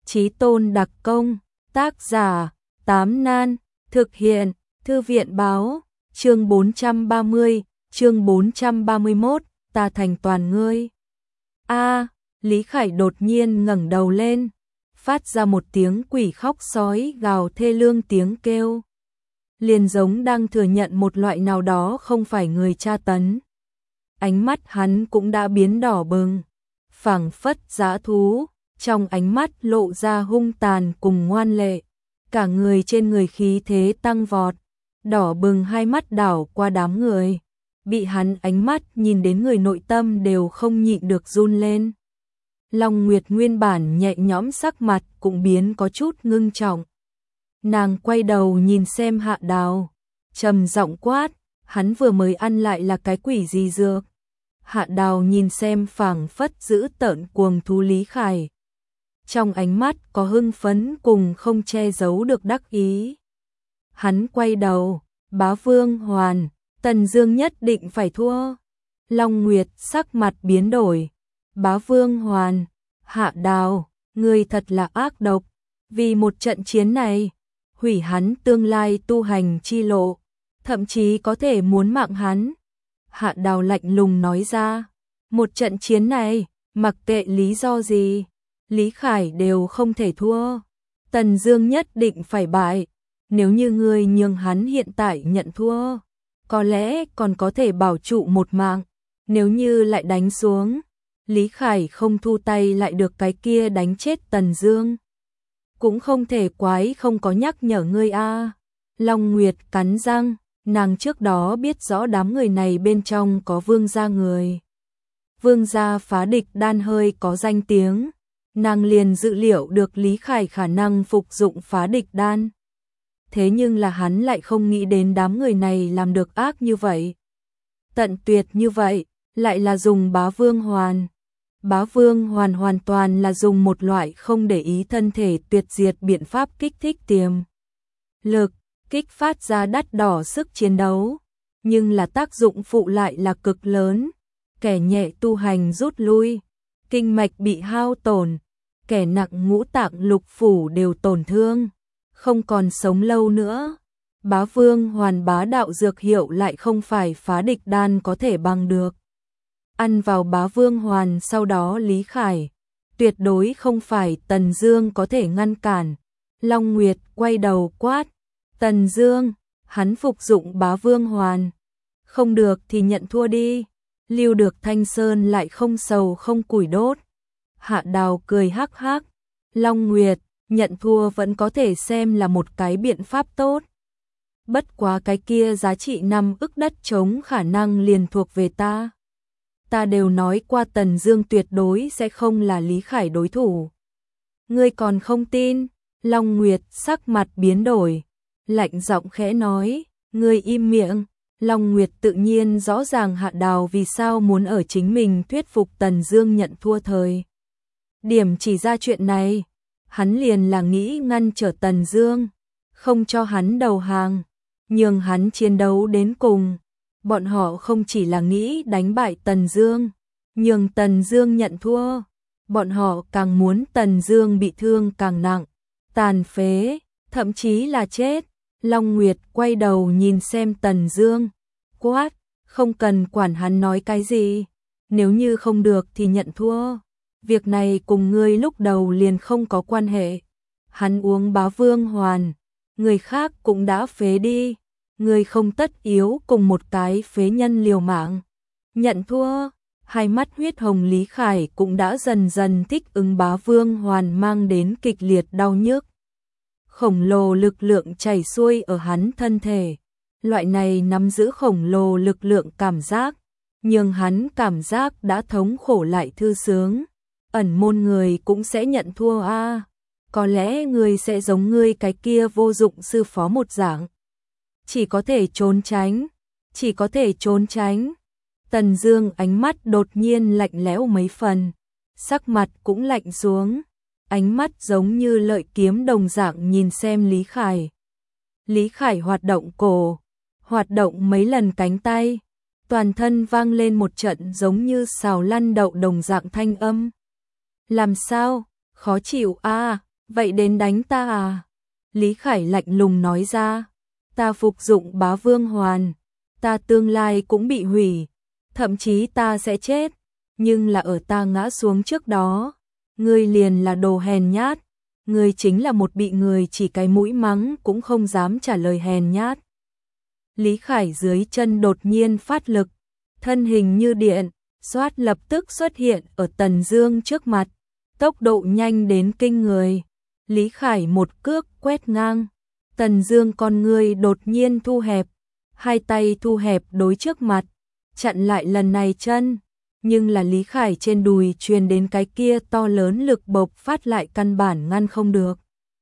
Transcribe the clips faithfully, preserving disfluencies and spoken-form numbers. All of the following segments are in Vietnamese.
Chí tôn đặc công, tác giả, Tám Nan, thực hiện, Thư viện báo, chương bốn trăm ba mươi, chương bốn trăm ba mươi mốt, ta thành toàn ngươi. A, Lý Khải đột nhiên ngẩng đầu lên, phát ra một tiếng quỷ khóc sói gào thê lương tiếng kêu. Liền giống đang thừa nhận một loại nào đó không phải người tra tấn. Ánh mắt hắn cũng đã biến đỏ bừng, phảng phất dã thú, trong ánh mắt lộ ra hung tàn cùng ngoan lệ, cả người trên người khí thế tăng vọt, đỏ bừng hai mắt đảo qua đám người, bị hắn ánh mắt nhìn đến người nội tâm đều không nhịn được run lên. Long Nguyệt nguyên bản nhẹ nhõm sắc mặt cũng biến có chút ngưng trọng. Nàng quay đầu nhìn xem Hạ Đào, trầm giọng quát, hắn vừa mới ăn lại là cái quỷ gì dược? Hạ Đào nhìn xem phảng phất dữ tợn cuồng thú Lý Khải. Trong ánh mắt có hưng phấn cùng không che giấu được đắc ý. Hắn quay đầu, Bá Vương Hoàn, Tần Dương nhất định phải thua. Long Nguyệt sắc mặt biến đổi. Bá Vương Hoàn, Hạ Đào, ngươi thật là ác độc, vì một trận chiến này, hủy hắn tương lai tu hành chi lộ, thậm chí có thể muốn mạng hắn. Hạ Đào lạnh lùng nói ra, một trận chiến này, mặc kệ lý do gì, Lý Khải đều không thể thua. Tần Dương nhất định phải bại, nếu như ngươi nhường hắn hiện tại nhận thua, có lẽ còn có thể bảo trụ một mạng, nếu như lại đánh xuống, Lý Khải không thu tay lại được cái kia đánh chết Tần Dương. Cũng không thể quái không có nhắc nhở ngươi a. Long Nguyệt cắn răng, nàng trước đó biết rõ đám người này bên trong có Vương gia người. Vương gia phá địch đan hơi có danh tiếng, nàng liền dự liệu được Lý Khải khả năng phục dụng phá địch đan. Thế nhưng là hắn lại không nghĩ đến đám người này làm được ác như vậy. Tận tuyệt như vậy, lại là dùng Bá Vương Hoàn. Bá Vương Hoàn hoàn toàn là dùng một loại không để ý thân thể tuyệt diệt biện pháp kích thích tiềm lực, kích phát ra đắt đỏ sức chiến đấu, nhưng là tác dụng phụ lại là cực lớn. Kẻ nhẹ tu hành rút lui, kinh mạch bị hao tổn, kẻ nặng ngũ tạng lục phủ đều tổn thương, không còn sống lâu nữa. Bá Vương Hoàn bá đạo dược hiệu lại không phải phá địch đan có thể bằng được. Ăn vào Bá Vương Hoàn sau đó Lý Khải, tuyệt đối không phải Tần Dương có thể ngăn cản. Long Nguyệt quay đầu quát, Tần Dương, hắn phục dụng Bá Vương Hoàn, không được thì nhận thua đi. Lưu được Thanh Sơn lại không sầu không củi đốt. Hạ Đào cười hắc hắc, Long Nguyệt, nhận thua vẫn có thể xem là một cái biện pháp tốt. Bất quá cái kia giá trị năm ức đất trống khả năng liền thuộc về ta. Ta đều nói qua Tần Dương tuyệt đối sẽ không là Lý Khải đối thủ. Ngươi còn không tin? Long Nguyệt sắc mặt biến đổi, lạnh giọng khẽ nói, ngươi im miệng. Long Nguyệt tự nhiên rõ ràng Hạ Đào vì sao muốn ở chính mình thuyết phục Tần Dương nhận thua thời điểm chỉ ra chuyện này, hắn liền là nghĩ ngăn trở Tần Dương, không cho hắn đầu hàng, nhường hắn chiến đấu đến cùng. Bọn họ không chỉ là nghĩ đánh bại Tần Dương, nhường Tần Dương nhận thua, bọn họ càng muốn Tần Dương bị thương càng nặng, tàn phế, thậm chí là chết. Long Nguyệt quay đầu nhìn xem Tần Dương, quát, không cần quản hắn nói cái gì, nếu như không được thì nhận thua, việc này cùng ngươi lúc đầu liền không có quan hệ. Hắn uống Bá Vương Hoàn, người khác cũng đã phế đi, ngươi không tất yếu cùng một cái phế nhân liều mạng. Nhận thua, hai mắt huyết hồng Lý Khải cũng đã dần dần thích ứng Bá Vương Hoàn mang đến kịch liệt đau nhức. Khổng lồ lực lượng chảy xuôi ở hắn thân thể, loại này nắm giữ khổng lồ lực lượng cảm giác, nhưng hắn cảm giác đã thống khổ lại thư sướng. Ẩn môn người cũng sẽ nhận thua a, à. Có lẽ người sẽ giống ngươi cái kia vô dụng sư phó một dạng, chỉ có thể trốn tránh, chỉ có thể trốn tránh. Tần Dương ánh mắt đột nhiên lạnh lẽo mấy phần, sắc mặt cũng lạnh xuống. Ánh mắt giống như lợi kiếm đồng dạng nhìn xem Lý Khải. Lý Khải hoạt động cổ, hoạt động mấy lần cánh tay, toàn thân vang lên một trận giống như xào lăn đậu đồng dạng thanh âm. Làm sao? Khó chịu a? À? Vậy đến đánh ta à? Lý Khải lạnh lùng nói ra. Ta phục dụng Bá Vương Hoàn, ta tương lai cũng bị hủy, thậm chí ta sẽ chết, nhưng là ở ta ngã xuống trước đó, ngươi liền là đồ hèn nhát, ngươi chính là một bị người chỉ cái mũi mắng cũng không dám trả lời hèn nhát. Lý Khải dưới chân đột nhiên phát lực, thân hình như điện, xoát lập tức xuất hiện ở Tần Dương trước mặt, tốc độ nhanh đến kinh người. Lý Khải một cước quét ngang, Tần Dương con ngươi đột nhiên thu hẹp, hai tay thu hẹp đối trước mặt, chặn lại lần này chân, nhưng là Lý Khải trên đùi truyền đến cái kia to lớn lực bộc phát lại căn bản ngăn không được.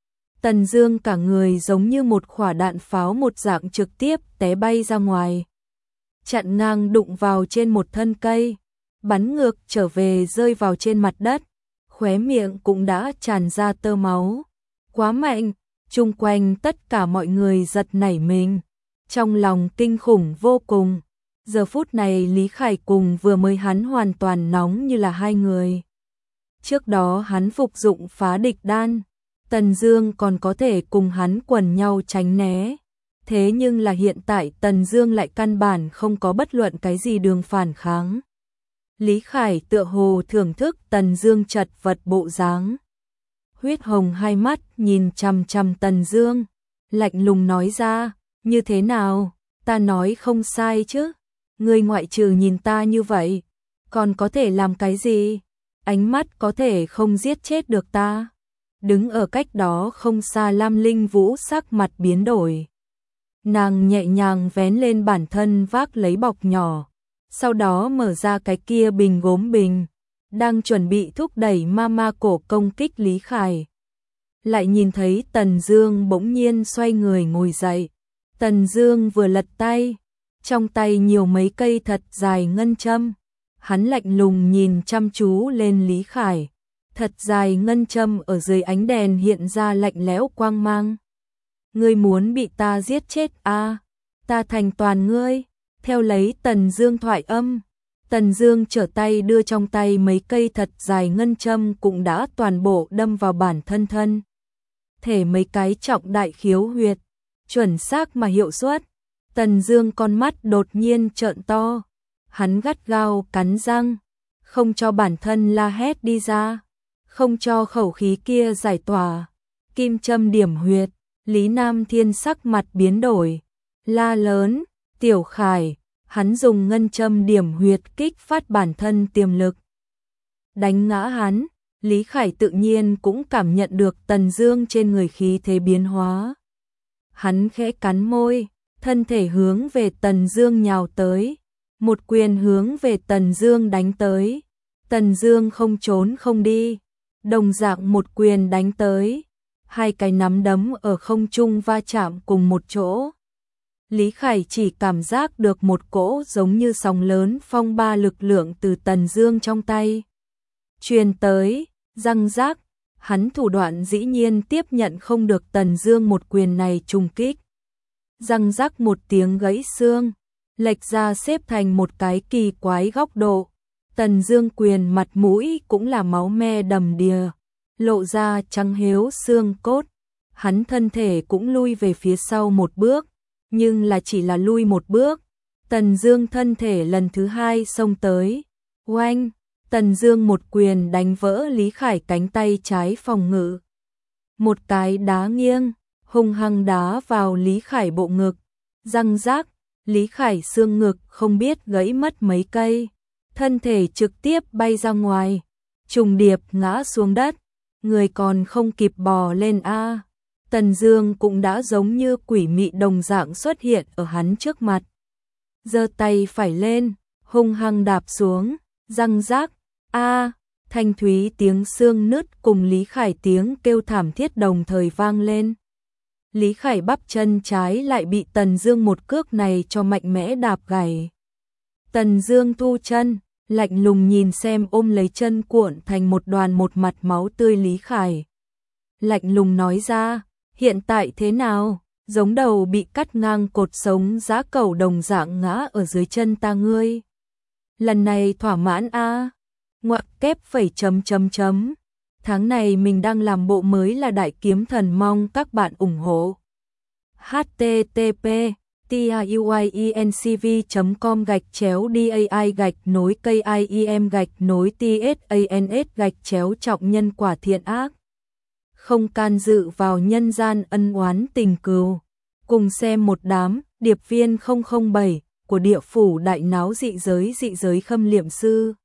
Tần Dương cả người giống như một quả đạn pháo một dạng trực tiếp té bay ra ngoài, chặn ngang đụng vào trên một thân cây, bắn ngược trở về rơi vào trên mặt đất, khóe miệng cũng đã tràn ra tơ máu. Quá mạnh, chung quanh tất cả mọi người giật nảy mình, trong lòng kinh khủng vô cùng. Giờ phút này Lý Khải cùng vừa mới hắn hoàn toàn nóng như là hai người. Trước đó hắn phục dụng phá địch đan, Tần Dương còn có thể cùng hắn quần nhau tránh né. Thế nhưng là hiện tại Tần Dương lại căn bản không có bất luận cái gì đường phản kháng. Lý Khải tựa hồ thưởng thức Tần Dương chật vật bộ dáng. Huyết hồng hai mắt nhìn chằm chằm Tần Dương, lạnh lùng nói ra, như thế nào, ta nói không sai chứ, ngươi ngoại trừ nhìn ta như vậy, còn có thể làm cái gì, ánh mắt có thể không giết chết được ta. Đứng ở cách đó không xa Lam Linh Vũ sắc mặt biến đổi. Nàng nhẹ nhàng vén lên bản thân vác lấy bọc nhỏ, sau đó mở ra cái kia bình gốm bình, đang chuẩn bị thúc đẩy Mama cổ công kích Lý Khải. Lại nhìn thấy Tần Dương bỗng nhiên xoay người ngồi dậy. Tần Dương vừa lật tay, trong tay nhiều mấy cây thật dài ngân châm. Hắn lạnh lùng nhìn chăm chú lên Lý Khải. Thật dài ngân châm ở dưới ánh đèn hiện ra lạnh lẽo quang mang. Ngươi muốn bị ta giết chết à? Ta thành toàn ngươi. Theo lấy Tần Dương thoại âm, Tần Dương trở tay đưa trong tay mấy cây thật dài ngân châm cũng đã toàn bộ đâm vào bản thân thân. Thể mấy cái trọng đại khiếu huyệt, chuẩn xác mà hiệu suất. Tần Dương con mắt đột nhiên trợn to, hắn gắt gao cắn răng, không cho bản thân la hét đi ra, không cho khẩu khí kia giải tỏa. Kim châm điểm huyệt, Lý Nam Thiên sắc mặt biến đổi, la lớn, "Tiểu Khải!" Hắn dùng ngân châm điểm huyệt kích phát bản thân tiềm lực, đánh ngã hắn. Lý Khải tự nhiên cũng cảm nhận được Tần Dương trên người khí thế biến hóa. Hắn khẽ cắn môi, thân thể hướng về Tần Dương nhào tới, một quyền hướng về Tần Dương đánh tới. Tần Dương không trốn không đi, đồng dạng một quyền đánh tới, hai cái nắm đấm ở không trung va chạm cùng một chỗ. Lý Khải chỉ cảm giác được một cỗ giống như sóng lớn phong ba lực lượng từ Tần Dương trong tay truyền tới, răng rác, hắn thủ đoạn dĩ nhiên tiếp nhận không được Tần Dương một quyền này trùng kích. Răng rác một tiếng gãy xương, lệch ra xếp thành một cái kỳ quái góc độ. Tần Dương quyền mặt mũi cũng là máu me đầm đìa, lộ ra trắng héo xương cốt. Hắn thân thể cũng lui về phía sau một bước, nhưng là chỉ là lui một bước. Tần Dương thân thể lần thứ hai xông tới, oanh! Tần Dương một quyền đánh vỡ Lý Khải cánh tay trái phòng ngự. Một cái đá nghiêng, hung hăng đá vào Lý Khải bộ ngực. Răng rác, Lý Khải xương ngực không biết gãy mất mấy cây. Thân thể trực tiếp bay ra ngoài, trùng điệp ngã xuống đất. Người còn không kịp bò lên a. Tần Dương cũng đã giống như quỷ mị đồng dạng xuất hiện ở hắn trước mặt. Giơ tay phải lên, hung hăng đạp xuống, răng rác. A, thanh thúy tiếng xương nứt cùng Lý Khải tiếng kêu thảm thiết đồng thời vang lên. Lý Khải bắp chân trái lại bị Tần Dương một cước này cho mạnh mẽ đạp gãy. Tần Dương thu chân, lạnh lùng nhìn xem ôm lấy chân cuộn thành một đoàn một mặt máu tươi Lý Khải. Lạnh lùng nói ra, hiện tại thế nào? Giống đầu bị cắt ngang cột sống giá cẩu đồng dạng ngã ở dưới chân ta ngươi. Lần này thỏa mãn a? Ngoặc kép phẩy chấm chấm chấm. tháng này mình đang làm bộ mới là Đại Kiếm Thần, mong các bạn ủng hộ. h t t p tiuyencv chấm com gạch chéo dai gạch nối kiem gạch nối tsans gạch chéo trọng nhân quả thiện ác. Không can dự vào nhân gian ân oán tình cừu. Cùng xem một đám điệp viên không không bảy của địa phủ đại náo dị giới dị giới Khâm Liệm Sư.